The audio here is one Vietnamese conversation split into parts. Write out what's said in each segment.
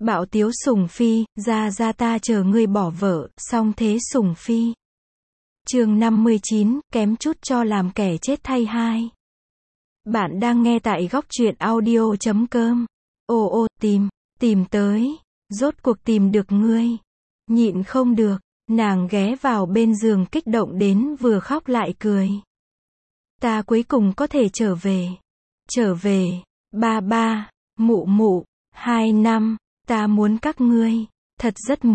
Bạo tiếu Sùng Phi, ra ta chờ ngươi bỏ vợ, xong thế Sùng Phi. Chương 59, kém chút cho làm kẻ chết thay hai. Bạn đang nghe tại góc truyện audio.com. Ô, tìm tới. Rốt cuộc tìm được ngươi. Nhịn không được, nàng ghé vào bên giường kích động đến vừa khóc lại cười. Ta cuối cùng có thể trở về. Trở về, ba, mụ, 2 năm, ta muốn các ngươi. Thật rất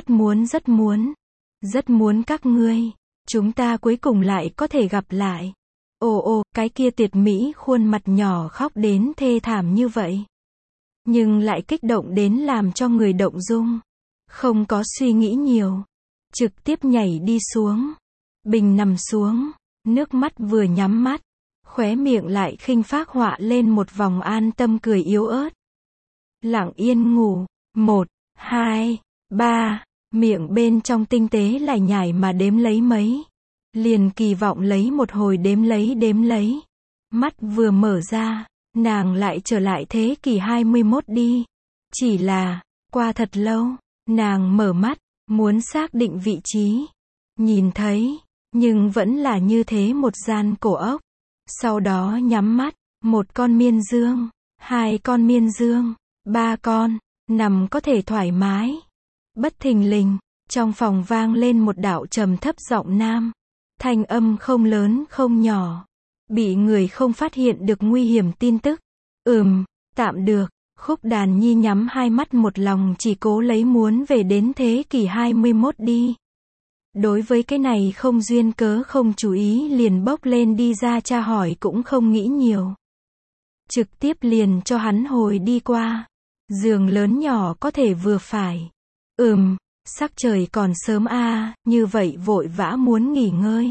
muốn các ngươi. Chúng ta cuối cùng lại có thể gặp lại. Ồ, cái kia tuyệt mỹ khuôn mặt nhỏ khóc đến thê thảm như vậy. Nhưng lại kích động đến làm cho người động dung. Không có suy nghĩ nhiều. Trực tiếp nhảy đi xuống. Bình nằm xuống. Nước mắt vừa nhắm mắt. Khóe miệng lại khinh phác họa lên một vòng an tâm cười yếu ớt. Lặng yên ngủ. 1, 2, 3. Miệng bên trong tinh tế lải nhải mà đếm lấy mấy. Liền kỳ vọng lấy một hồi đếm lấy. Mắt vừa mở ra, nàng lại trở lại thế kỷ 21 đi. Chỉ là, qua thật lâu, nàng mở mắt, muốn xác định vị trí. Nhìn thấy, nhưng vẫn là như thế một gian cổ ốc. Sau đó nhắm mắt, 1 con miên dương, 2 con miên dương, 3 con, nằm có thể thoải mái. Bất thình lình, trong phòng vang lên một đạo trầm thấp giọng nam. Thanh âm không lớn không nhỏ. Bị người không phát hiện được nguy hiểm tin tức. Tạm được. Khúc Đàn Nhi nhắm hai mắt một lòng chỉ cố lấy muốn về đến thế kỷ 21 đi. Đối với cái này không duyên cớ không chú ý liền bốc lên đi ra tra hỏi cũng không nghĩ nhiều. Trực tiếp liền cho hắn hồi đi qua. Giường lớn nhỏ có thể vừa phải. Sắc trời còn sớm a, như vậy vội vã muốn nghỉ ngơi.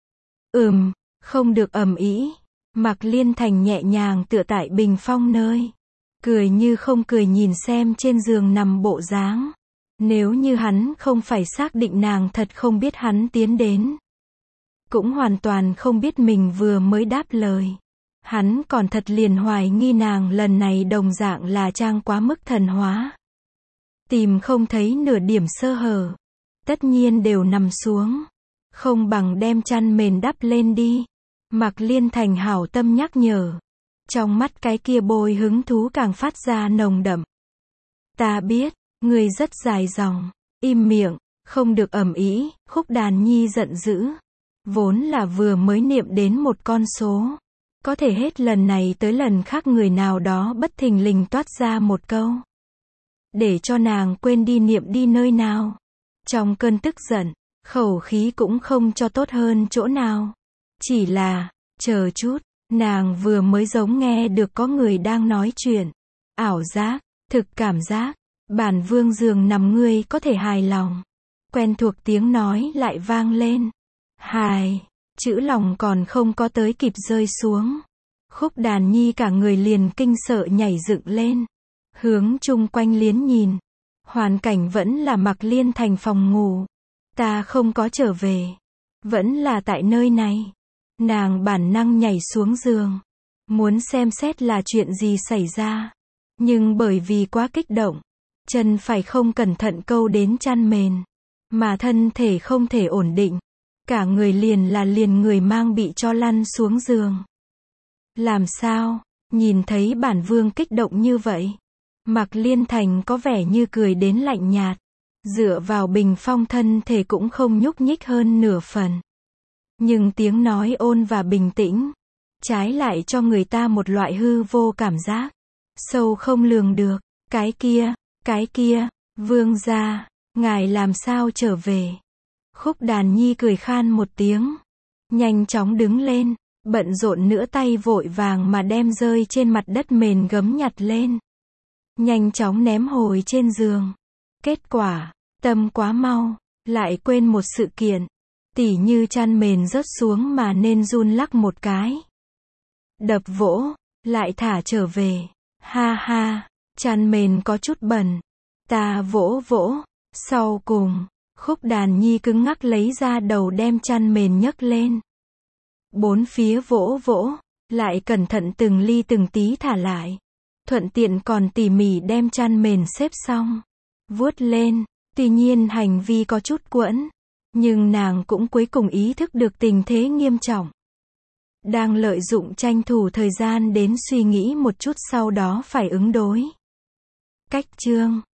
Không được ầm ĩ. Mạc Liên Thành nhẹ nhàng tựa tại bình phong nơi. Cười như không cười nhìn xem trên giường nằm bộ dáng. Nếu như hắn không phải xác định nàng thật không biết hắn tiến đến. Cũng hoàn toàn không biết mình vừa mới đáp lời. Hắn còn thật liền hoài nghi nàng lần này đồng dạng là trang quá mức thần hóa. Tìm không thấy nửa điểm sơ hở. Tất nhiên đều nằm xuống. Không bằng đem chăn mền đắp lên đi. Mạc Liên Thành hảo tâm nhắc nhở. Trong mắt cái kia bôi hứng thú càng phát ra nồng đậm. Ta biết, ngươi rất dài dòng. Im miệng, không được ầm ĩ. Khúc Đàn Nhi giận dữ. Vốn là vừa mới niệm đến một con số. Có thể hết lần này tới lần khác người nào đó bất thình lình toát ra một câu. Để cho nàng quên đi niệm đi nơi nào. Trong cơn tức giận, khẩu khí cũng không cho tốt hơn chỗ nào. Chỉ là, chờ chút, nàng vừa mới giống nghe được có người đang nói chuyện. Ảo giác, thực cảm giác, bản vương giường nằm ngươi có thể hài lòng. Quen thuộc tiếng nói lại vang lên. Hài, chữ lòng còn không có tới kịp rơi xuống. Khúc Đàn Nhi cả người liền kinh sợ nhảy dựng lên. Hướng chung quanh liến nhìn. Hoàn cảnh vẫn là Mạc Liên Thành phòng ngủ. Ta không có trở về. Vẫn là tại nơi này. Nàng bản năng nhảy xuống giường. Muốn xem xét là chuyện gì xảy ra. Nhưng bởi vì quá kích động. Chân phải không cẩn thận câu đến chăn mền. Mà thân thể không thể ổn định. Cả người liền người mang bị cho lăn xuống giường. Làm sao? Nhìn thấy bản vương kích động như vậy. Mạc Liên Thành có vẻ như cười đến lạnh nhạt. Dựa vào bình phong thân thể cũng không nhúc nhích hơn nửa phần. Nhưng tiếng nói ôn và bình tĩnh. Trái lại cho người ta một loại hư vô cảm giác. Sâu không lường được. Cái kia, vương gia, ngài làm sao trở về? Khúc Đàn Nhi cười khan một tiếng. Nhanh chóng đứng lên. Bận rộn nữa tay vội vàng mà đem rơi trên mặt đất mền gấm nhặt lên. Nhanh chóng ném hồi trên giường. Kết quả, tâm quá mau, lại quên một sự kiện. Tỉ như chăn mền rớt xuống mà nên run lắc một cái. Đập vỗ, lại thả trở về. Ha, chăn mền có chút bẩn. Ta vỗ. Sau cùng, Khúc Đàn Nhi cứng ngắc lấy ra đầu đem chăn mền nhấc lên. 4 phía vỗ, lại cẩn thận từng ly từng tí thả lại. thuận tiện còn tỉ mỉ đem chăn mền xếp xong, vuốt lên. Tuy nhiên hành vi có chút quẫn, nhưng nàng cũng cuối cùng ý thức được tình thế nghiêm trọng. Đang lợi dụng tranh thủ thời gian đến suy nghĩ một chút sau đó phải ứng đối. Cách chương